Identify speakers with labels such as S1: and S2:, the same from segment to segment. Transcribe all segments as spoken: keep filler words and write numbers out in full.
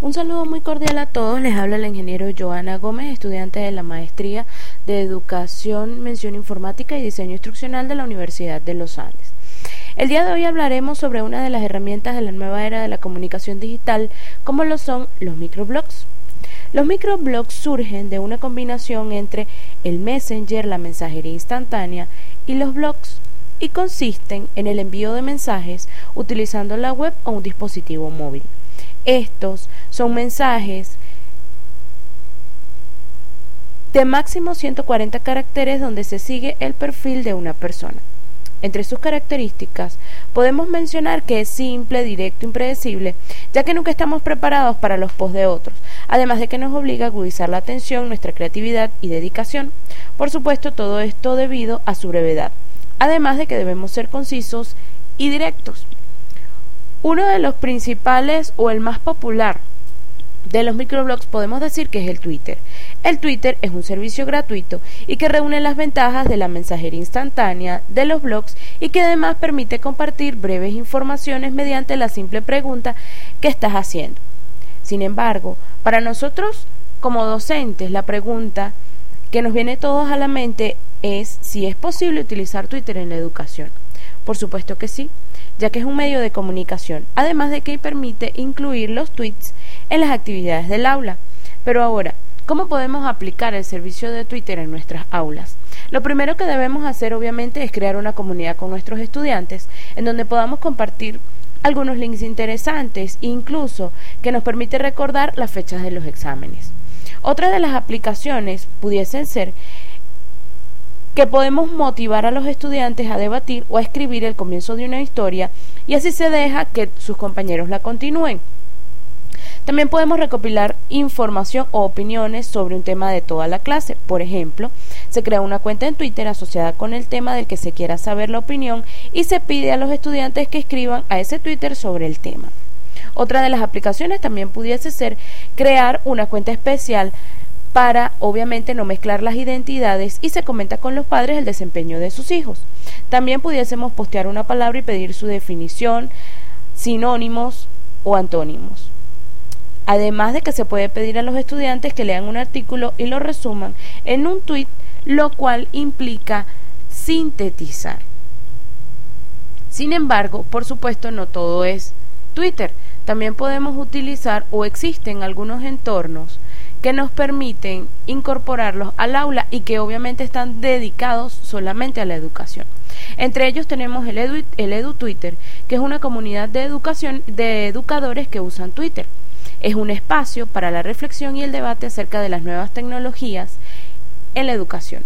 S1: Un saludo muy cordial a todos, les habla la ingeniero Joana Gómez, estudiante de la Maestría de Educación, Mención Informática y Diseño Instruccional de la Universidad de los Andes. El día de hoy hablaremos sobre una de las herramientas de la nueva era de la comunicación digital, como lo son los microblogs. Los microblogs surgen de una combinación entre el Messenger, la mensajería instantánea, y los blogs, y consisten en el envío de mensajes utilizando la web o un dispositivo móvil. Estos son mensajes de máximo ciento cuarenta caracteres donde se sigue el perfil de una persona. Entre sus características podemos mencionar que es simple, directo, impredecible, ya que nunca estamos preparados para los posts de otros, además de que nos obliga a agudizar la atención, nuestra creatividad y dedicación. Por supuesto, todo esto debido a su brevedad, además de que debemos ser concisos y directos. Uno de los principales o el más popular de los microblogs podemos decir que es el Twitter. El Twitter es un servicio gratuito y que reúne las ventajas de la mensajería instantánea, de los blogs y que además permite compartir breves informaciones mediante la simple pregunta que estás haciendo. Sin embargo, para nosotros como docentes, la pregunta que nos viene todos a la mente es si es posible utilizar Twitter en la educación. Por supuesto que sí, ya que es un medio de comunicación, además de que permite incluir los tweets en las actividades del aula. Pero ahora, ¿cómo podemos aplicar el servicio de Twitter en nuestras aulas? Lo primero que debemos hacer, obviamente, es crear una comunidad con nuestros estudiantes, en donde podamos compartir algunos links interesantes, incluso que nos permite recordar las fechas de los exámenes. Otra de las aplicaciones pudiesen ser que podemos motivar a los estudiantes a debatir o a escribir el comienzo de una historia y así se deja que sus compañeros la continúen. También podemos recopilar información o opiniones sobre un tema de toda la clase. Por ejemplo, se crea una cuenta en Twitter asociada con el tema del que se quiera saber la opinión y se pide a los estudiantes que escriban a ese Twitter sobre el tema. Otra de las aplicaciones también pudiese ser crear una cuenta especial para, obviamente, no mezclar las identidades y se comenta con los padres el desempeño de sus hijos. También pudiésemos postear una palabra y pedir su definición, sinónimos o antónimos. Además de que se puede pedir a los estudiantes que lean un artículo y lo resuman en un tweet, lo cual implica sintetizar. Sin embargo, por supuesto, no todo es Twitter. También podemos utilizar o existen algunos entornos que nos permiten incorporarlos al aula y que obviamente están dedicados solamente a la educación. Entre ellos tenemos el Edu, el Edu Twitter, que es una comunidad de educación de educadores que usan Twitter. Es un espacio para la reflexión y el debate acerca de las nuevas tecnologías en la educación.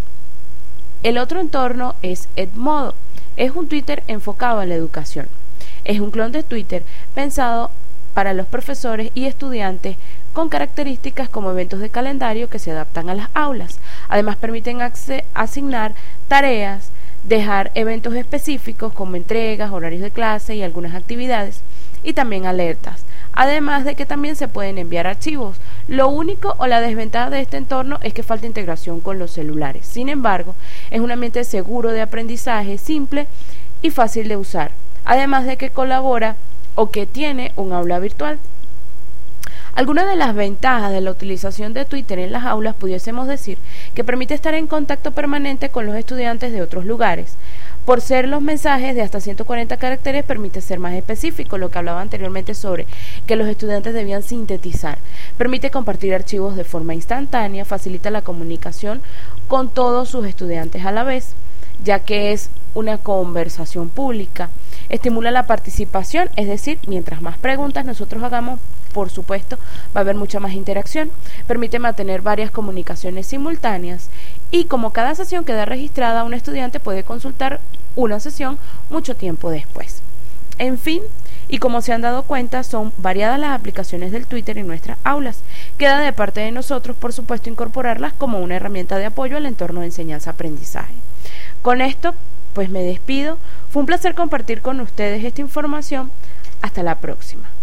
S1: El otro entorno es Edmodo. Es un Twitter enfocado en la educación. Es un clon de Twitter pensado para los profesores y estudiantes con características como eventos de calendario que se adaptan a las aulas. Además permiten asignar tareas, dejar eventos específicos como entregas, horarios de clase y algunas actividades, y también alertas. Además de que también se pueden enviar archivos. Lo único o la desventaja de este entorno es que falta integración con los celulares. Sin embargo, es un ambiente seguro de aprendizaje, simple y fácil de usar. Además de que colabora o que tiene un aula virtual. Algunas de las ventajas de la utilización de Twitter en las aulas pudiésemos decir que permite estar en contacto permanente con los estudiantes de otros lugares. Por ser los mensajes de hasta ciento cuarenta caracteres, permite ser más específico, lo que hablaba anteriormente sobre que los estudiantes debían sintetizar. Permite compartir archivos de forma instantánea, facilita la comunicación con todos sus estudiantes a la vez, ya que es una conversación pública. Estimula la participación, es decir, mientras más preguntas nosotros hagamos, por supuesto, va a haber mucha más interacción. Permite mantener varias comunicaciones simultáneas y como cada sesión queda registrada, un estudiante puede consultar una sesión mucho tiempo después. En fin, y como se han dado cuenta, son variadas las aplicaciones del Twitter en nuestras aulas. Queda de parte de nosotros, por supuesto, incorporarlas como una herramienta de apoyo al entorno de enseñanza-aprendizaje. Con esto, pues me despido. Fue un placer compartir con ustedes esta información. Hasta la próxima.